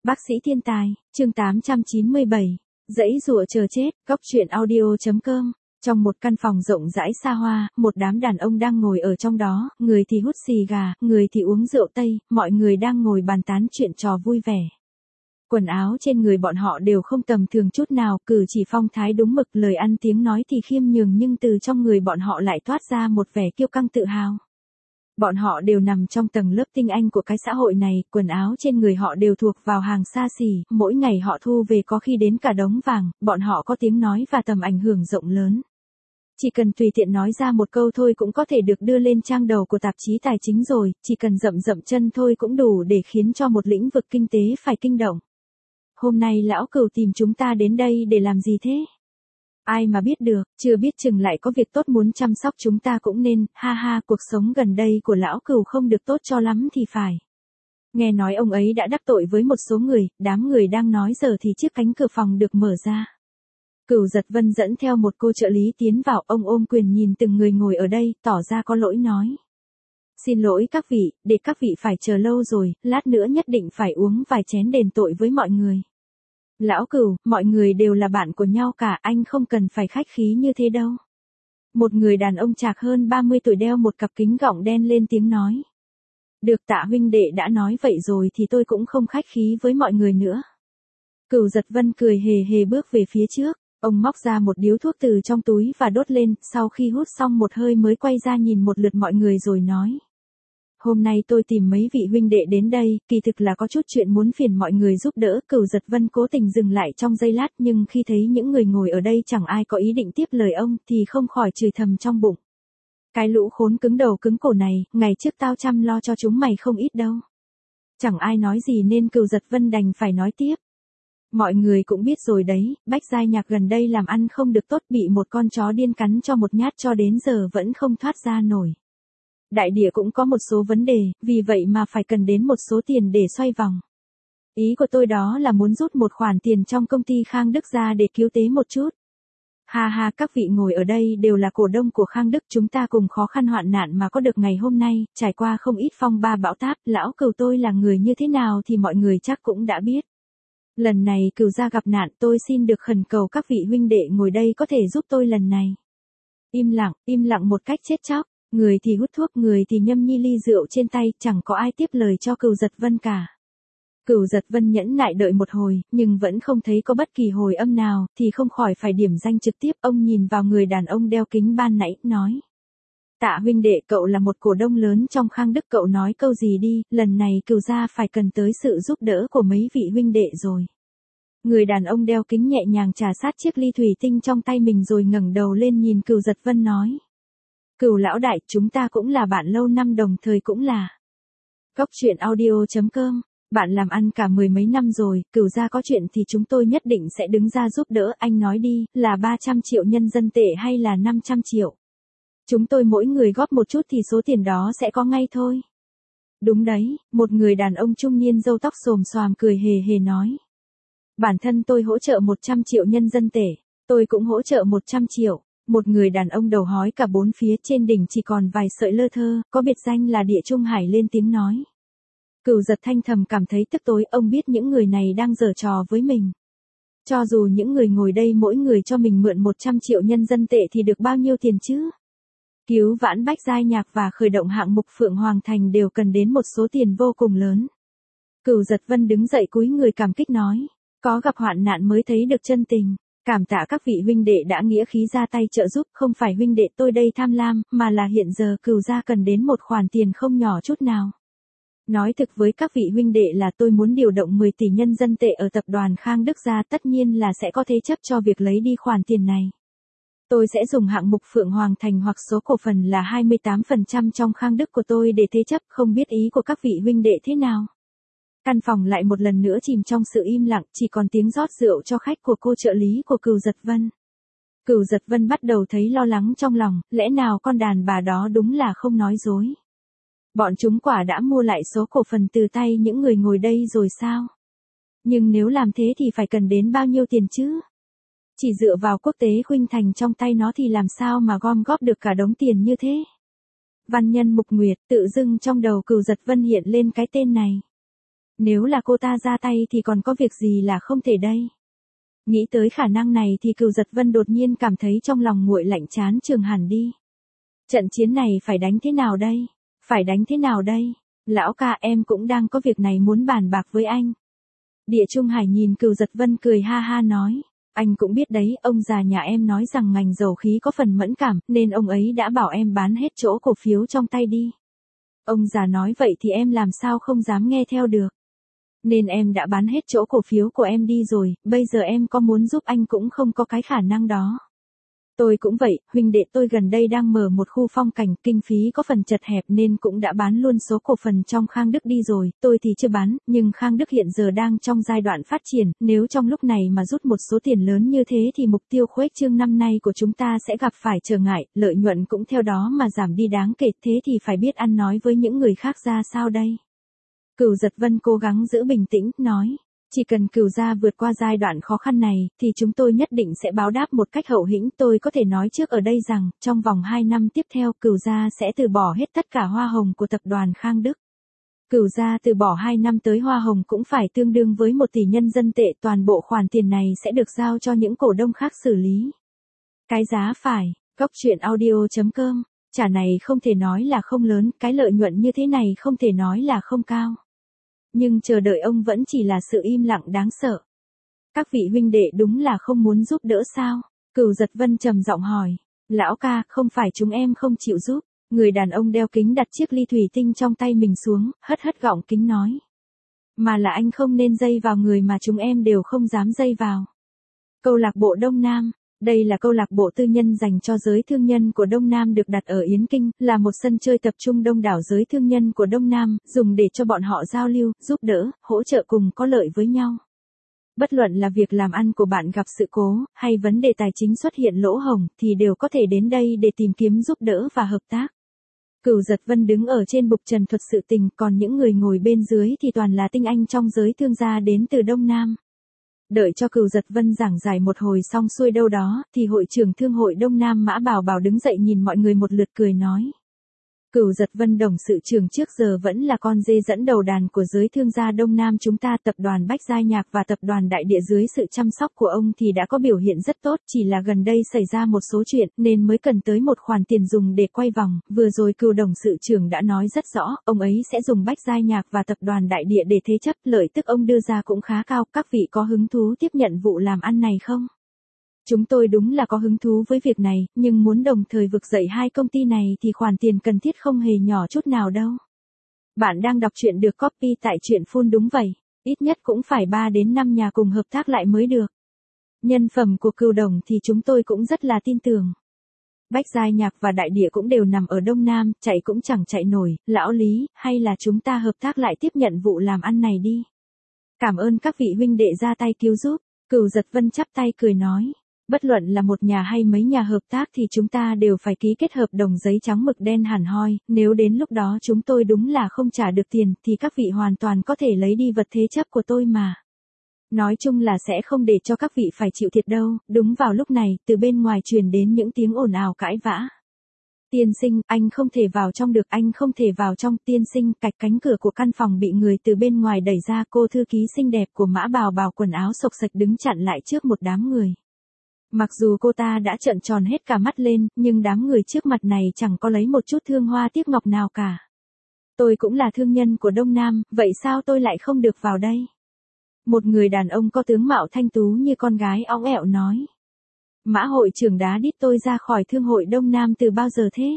Bác sĩ thiên tài, chương 897, dãy rụa chờ chết, góc truyện audio.com. Trong một căn phòng rộng rãi xa hoa, một đám đàn ông đang ngồi ở trong đó, người thì hút xì gà, người thì uống rượu Tây, mọi người đang ngồi bàn tán chuyện trò vui vẻ. Quần áo trên người bọn họ đều không tầm thường chút nào, cử chỉ phong thái đúng mực, lời ăn tiếng nói thì khiêm nhường, nhưng từ trong người bọn họ lại toát ra một vẻ kiêu căng tự hào. Bọn họ đều nằm trong tầng lớp tinh anh của cái xã hội này, quần áo trên người họ đều thuộc vào hàng xa xỉ, mỗi ngày họ thu về có khi đến cả đống vàng, bọn họ có tiếng nói và tầm ảnh hưởng rộng lớn. Chỉ cần tùy tiện nói ra một câu thôi cũng có thể được đưa lên trang đầu của tạp chí tài chính rồi, chỉ cần dậm dậm chân thôi cũng đủ để khiến cho một lĩnh vực kinh tế phải kinh động. Hôm nay lão Cửu tìm chúng ta đến đây để làm gì thế? Ai mà biết được, chưa biết chừng lại có việc tốt muốn chăm sóc chúng ta cũng nên, ha ha, cuộc sống gần đây của lão Cửu không được tốt cho lắm thì phải. Nghe nói ông ấy đã đắc tội với một số người, đám người đang nói giờ thì chiếc cánh cửa phòng được mở ra. Cửu Giật Vân dẫn theo một cô trợ lý tiến vào, ông ôm quyền nhìn từng người ngồi ở đây, tỏ ra có lỗi nói. Xin lỗi các vị, để các vị phải chờ lâu rồi, lát nữa nhất định phải uống vài chén đền tội với mọi người. Lão Cửu, mọi người đều là bạn của nhau cả, anh không cần phải khách khí như thế đâu. Một người đàn ông trạc hơn 30 tuổi đeo một cặp kính gọng đen lên tiếng nói. Được, Tạ huynh đệ đã nói vậy rồi thì tôi cũng không khách khí với mọi người nữa. Cửu Giật Vân cười hề hề bước về phía trước, ông móc ra một điếu thuốc từ trong túi và đốt lên, sau khi hút xong một hơi mới quay ra nhìn một lượt mọi người rồi nói. Hôm nay tôi tìm mấy vị huynh đệ đến đây, kỳ thực là có chút chuyện muốn phiền mọi người giúp đỡ. Cửu Giật Vân cố tình dừng lại trong giây lát, nhưng khi thấy những người ngồi ở đây chẳng ai có ý định tiếp lời ông thì không khỏi chửi thầm trong bụng. Cái lũ khốn cứng đầu cứng cổ này, ngày trước tao chăm lo cho chúng mày không ít đâu. Chẳng ai nói gì nên Cửu Giật Vân đành phải nói tiếp. Mọi người cũng biết rồi đấy, Bách Giai Nhạc gần đây làm ăn không được tốt, bị một con chó điên cắn cho một nhát cho đến giờ vẫn không thoát ra nổi. Đại địa cũng có một số vấn đề, vì vậy mà phải cần đến một số tiền để xoay vòng. Ý của tôi đó là muốn rút một khoản tiền trong công ty Khang Đức ra để cứu tế một chút. Ha ha, các vị ngồi ở đây đều là cổ đông của Khang Đức, chúng ta cùng khó khăn hoạn nạn mà có được ngày hôm nay, trải qua không ít phong ba bão táp, lão Cửu tôi là người như thế nào thì mọi người chắc cũng đã biết. Lần này Cửu gia gặp nạn, tôi xin được khẩn cầu các vị huynh đệ ngồi đây có thể giúp tôi lần này. Im lặng một cách chết chóc. Người thì hút thuốc, người thì nhâm nhi ly rượu trên tay, chẳng có ai tiếp lời cho Cửu Giật Vân cả. Cửu Giật Vân nhẫn nại đợi một hồi, nhưng vẫn không thấy có bất kỳ hồi âm nào, thì không khỏi phải điểm danh trực tiếp. Ông nhìn vào người đàn ông đeo kính ban nãy, nói. Tạ huynh đệ, cậu là một cổ đông lớn trong Khang Đức, cậu nói câu gì đi, lần này Cửu gia phải cần tới sự giúp đỡ của mấy vị huynh đệ rồi. Người đàn ông đeo kính nhẹ nhàng trà sát chiếc ly thủy tinh trong tay mình rồi ngẩng đầu lên nhìn Cửu Giật Vân nói. Cửu lão đại, chúng ta cũng là bạn lâu năm, đồng thời cũng là góc truyện audio.com, bạn làm ăn cả mười mấy năm rồi, Cửu gia có chuyện thì chúng tôi nhất định sẽ đứng ra giúp đỡ. Anh nói đi, là 300 triệu nhân dân tệ hay là 500 triệu? Chúng tôi mỗi người góp một chút thì số tiền đó sẽ có ngay thôi. Đúng đấy, một người đàn ông trung niên râu tóc xồm xoàm cười hề hề nói. Bản thân tôi hỗ trợ 100 triệu nhân dân tệ, tôi cũng hỗ trợ 100 triệu. Một người đàn ông đầu hói cả bốn phía, trên đỉnh chỉ còn vài sợi lơ thơ, có biệt danh là Địa Trung Hải lên tiếng nói. Cửu Giật Thanh thầm cảm thấy tức tối, ông biết những người này đang giở trò với mình. Cho dù những người ngồi đây mỗi người cho mình mượn 100 triệu nhân dân tệ thì được bao nhiêu tiền chứ? Cứu vãn Bách Giai Nhạc và khởi động hạng mục Phượng Hoàng Thành đều cần đến một số tiền vô cùng lớn. Cửu Giật Vân đứng dậy cúi người cảm kích nói. Có gặp hoạn nạn mới thấy được chân tình. Cảm tạ các vị huynh đệ đã nghĩa khí ra tay trợ giúp, không phải huynh đệ tôi đây tham lam, mà là hiện giờ Cửu gia cần đến một khoản tiền không nhỏ chút nào. Nói thực với các vị huynh đệ là tôi muốn điều động 10 tỷ nhân dân tệ ở tập đoàn Khang Đức ra, tất nhiên là sẽ có thế chấp cho việc lấy đi khoản tiền này. Tôi sẽ dùng hạng mục Phượng Hoàng Thành hoặc số cổ phần là 28% trong Khang Đức của tôi để thế chấp, không biết ý của các vị huynh đệ thế nào. Căn phòng lại một lần nữa chìm trong sự im lặng, chỉ còn tiếng rót rượu cho khách của cô trợ lý của Cửu Giật Vân. Cửu Giật Vân bắt đầu thấy lo lắng trong lòng, lẽ nào con đàn bà đó đúng là không nói dối. Bọn chúng quả đã mua lại số cổ phần từ tay những người ngồi đây rồi sao? Nhưng nếu làm thế thì phải cần đến bao nhiêu tiền chứ? Chỉ dựa vào quốc tế khuynh thành trong tay nó thì làm sao mà gom góp được cả đống tiền như thế? Văn nhân Mục Nguyệt, tự dưng trong đầu Cửu Giật Vân hiện lên cái tên này. Nếu là cô ta ra tay thì còn có việc gì là không thể đây. Nghĩ tới khả năng này thì Cửu Giật Vân đột nhiên cảm thấy trong lòng nguội lạnh chán chường hẳn đi. Trận chiến này phải đánh thế nào đây? Phải đánh thế nào đây? Lão ca, em cũng đang có việc này muốn bàn bạc với anh. Địa Trung Hải nhìn Cửu Giật Vân cười ha ha nói. Anh cũng biết đấy, ông già nhà em nói rằng ngành dầu khí có phần mẫn cảm, nên ông ấy đã bảo em bán hết chỗ cổ phiếu trong tay đi. Ông già nói vậy thì em làm sao không dám nghe theo được. Nên em đã bán hết chỗ cổ phiếu của em đi rồi, bây giờ em có muốn giúp anh cũng không có cái khả năng đó. Tôi cũng vậy, huynh đệ tôi gần đây đang mở một khu phong cảnh, kinh phí có phần chật hẹp nên cũng đã bán luôn số cổ phần trong Khang Đức đi rồi, tôi thì chưa bán, nhưng Khang Đức hiện giờ đang trong giai đoạn phát triển, nếu trong lúc này mà rút một số tiền lớn như thế thì mục tiêu khuếch trương năm nay của chúng ta sẽ gặp phải trở ngại, lợi nhuận cũng theo đó mà giảm đi đáng kể, thế thì phải biết ăn nói với những người khác ra sao đây. Cửu Giật Vân cố gắng giữ bình tĩnh, nói. Chỉ cần Cửu gia vượt qua giai đoạn khó khăn này, thì chúng tôi nhất định sẽ báo đáp một cách hậu hĩnh. Tôi có thể nói trước ở đây rằng, trong vòng 2 năm tiếp theo, Cửu gia sẽ từ bỏ hết tất cả hoa hồng của tập đoàn Khang Đức. Cửu gia từ bỏ 2 năm tới hoa hồng cũng phải tương đương với 1 tỷ nhân dân tệ. Toàn bộ khoản tiền này sẽ được giao cho những cổ đông khác xử lý. Cái giá phải, goctruyện.audio.com, trả này không thể nói là không lớn, cái lợi nhuận như thế này không thể nói là không cao. Nhưng chờ đợi ông vẫn chỉ là sự im lặng đáng sợ. Các vị huynh đệ đúng là không muốn giúp đỡ sao? Cửu Giật Vân trầm giọng hỏi. Lão ca, không phải chúng em không chịu giúp. Người đàn ông đeo kính đặt chiếc ly thủy tinh trong tay mình xuống, hất hất gọng kính nói. Mà là anh không nên dây vào người mà chúng em đều không dám dây vào. Câu lạc bộ Đông Nam. Đây là câu lạc bộ tư nhân dành cho giới thương nhân của Đông Nam được đặt ở Yến Kinh, là một sân chơi tập trung đông đảo giới thương nhân của Đông Nam, dùng để cho bọn họ giao lưu, giúp đỡ, hỗ trợ cùng có lợi với nhau. Bất luận là việc làm ăn của bạn gặp sự cố, hay vấn đề tài chính xuất hiện lỗ hổng, thì đều có thể đến đây để tìm kiếm giúp đỡ và hợp tác. Cửu Giật Vân đứng ở trên bục trần thuật sự tình, còn những người ngồi bên dưới thì toàn là tinh anh trong giới thương gia đến từ Đông Nam. Đợi cho Cửu Giật Vân giảng giải một hồi xong xuôi đâu đó, thì hội trưởng thương hội Đông Nam Mã Bảo Bảo đứng dậy nhìn mọi người một lượt cười nói. Cửu Giật Vân đồng sự trưởng trước giờ vẫn là con dê dẫn đầu đàn của giới thương gia Đông Nam chúng ta, tập đoàn Bách Gia Nhạc và tập đoàn Đại Địa dưới sự chăm sóc của ông thì đã có biểu hiện rất tốt, chỉ là gần đây xảy ra một số chuyện nên mới cần tới một khoản tiền dùng để quay vòng. Vừa rồi Cửu đồng sự trưởng đã nói rất rõ, ông ấy sẽ dùng Bách Gia Nhạc và tập đoàn Đại Địa để thế chấp, lợi tức ông đưa ra cũng khá cao, các vị có hứng thú tiếp nhận vụ làm ăn này không? Chúng tôi đúng là có hứng thú với việc này, nhưng muốn đồng thời vực dậy 2 công ty này thì khoản tiền cần thiết không hề nhỏ chút nào đâu. Bạn đang đọc truyện được copy tại truyện Full đúng vậy, ít nhất cũng phải 3 đến 5 nhà cùng hợp tác lại mới được. Nhân phẩm của Cửu đồng thì chúng tôi cũng rất là tin tưởng. Bách Gia Nhạc và Đại Địa cũng đều nằm ở Đông Nam, chạy cũng chẳng chạy nổi, lão Lý, hay là chúng ta hợp tác lại tiếp nhận vụ làm ăn này đi. Cảm ơn các vị huynh đệ ra tay cứu giúp, Cửu Giật Vân chắp tay cười nói. Bất luận là một nhà hay mấy nhà hợp tác thì chúng ta đều phải ký kết hợp đồng giấy trắng mực đen hẳn hoi, nếu đến lúc đó chúng tôi đúng là không trả được tiền thì các vị hoàn toàn có thể lấy đi vật thế chấp của tôi mà. Nói chung là sẽ không để cho các vị phải chịu thiệt đâu. Đúng vào lúc này, từ bên ngoài truyền đến những tiếng ồn ào cãi vã. Tiên sinh, anh không thể vào trong được, anh không thể vào trong. Tiên sinh, cạch cánh cửa của căn phòng bị người từ bên ngoài đẩy ra, cô thư ký xinh đẹp của Mã Bảo Bảo quần áo xộc xệch đứng chặn lại trước một đám người. Mặc dù cô ta đã trợn tròn hết cả mắt lên, nhưng đám người trước mặt này chẳng có lấy một chút thương hoa tiếc ngọc nào cả. Tôi cũng là thương nhân của Đông Nam, vậy sao tôi lại không được vào đây? Một người đàn ông có tướng mạo thanh tú như con gái óng ẹo nói. Mã hội trưởng đá đít tôi ra khỏi thương hội Đông Nam từ bao giờ thế?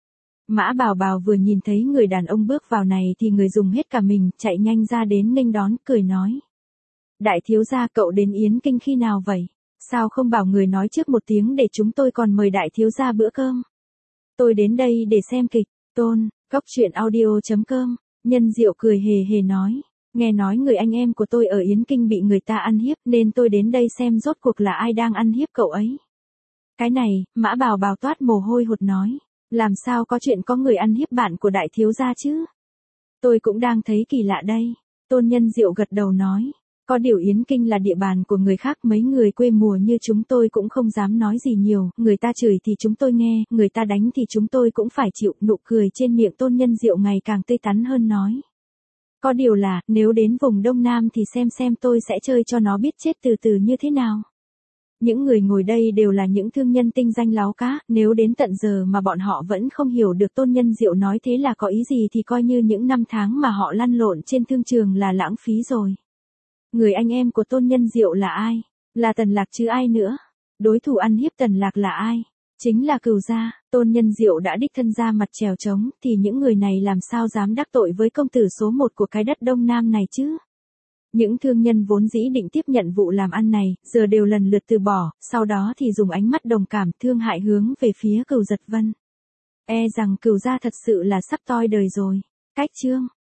Mã Bảo Bảo vừa nhìn thấy người đàn ông bước vào này thì người dùng hết cả mình, chạy nhanh ra đến nghênh đón, cười nói. Đại thiếu gia, cậu đến Yến Kinh khi nào vậy? Sao không bảo người nói trước một tiếng để chúng tôi còn mời đại thiếu gia bữa cơm? Tôi đến đây để xem kịch. Tôn, goctruyện.audio.com, Nhân Diệu cười hề hề nói. Nghe nói người anh em của tôi ở Yến Kinh bị người ta ăn hiếp nên tôi đến đây xem rốt cuộc là ai đang ăn hiếp cậu ấy. Cái này, Mã Bảo Bảo toát mồ hôi hột nói. Làm sao có chuyện có người ăn hiếp bạn của đại thiếu gia chứ? Tôi cũng đang thấy kỳ lạ đây. Tôn Nhân Diệu gật đầu nói. Có điều Yến Kinh là địa bàn của người khác, mấy người quê mùa như chúng tôi cũng không dám nói gì nhiều, người ta chửi thì chúng tôi nghe, người ta đánh thì chúng tôi cũng phải chịu. Nụ cười trên miệng Tôn Nhân Diệu ngày càng tươi tắn hơn nói. Có điều là, nếu đến vùng Đông Nam thì xem tôi sẽ chơi cho nó biết chết từ từ như thế nào. Những người ngồi đây đều là những thương nhân tinh danh láo cá, nếu đến tận giờ mà bọn họ vẫn không hiểu được Tôn Nhân Diệu nói thế là có ý gì thì coi như những năm tháng mà họ lăn lộn trên thương trường là lãng phí rồi. Người anh em của Tôn Nhân Diệu là ai? Là Tần Lạc chứ ai nữa? Đối thủ ăn hiếp Tần Lạc là ai? Chính là Cửu gia. Tôn Nhân Diệu đã đích thân ra mặt chèo chống, thì những người này làm sao dám đắc tội với công tử số 1 của cái đất Đông Nam này chứ? Những thương nhân vốn dĩ định tiếp nhận vụ làm ăn này, giờ đều lần lượt từ bỏ, sau đó thì dùng ánh mắt đồng cảm thương hại hướng về phía Cửu Giật Vân. E rằng Cửu gia thật sự là sắp toi đời rồi. Cách chương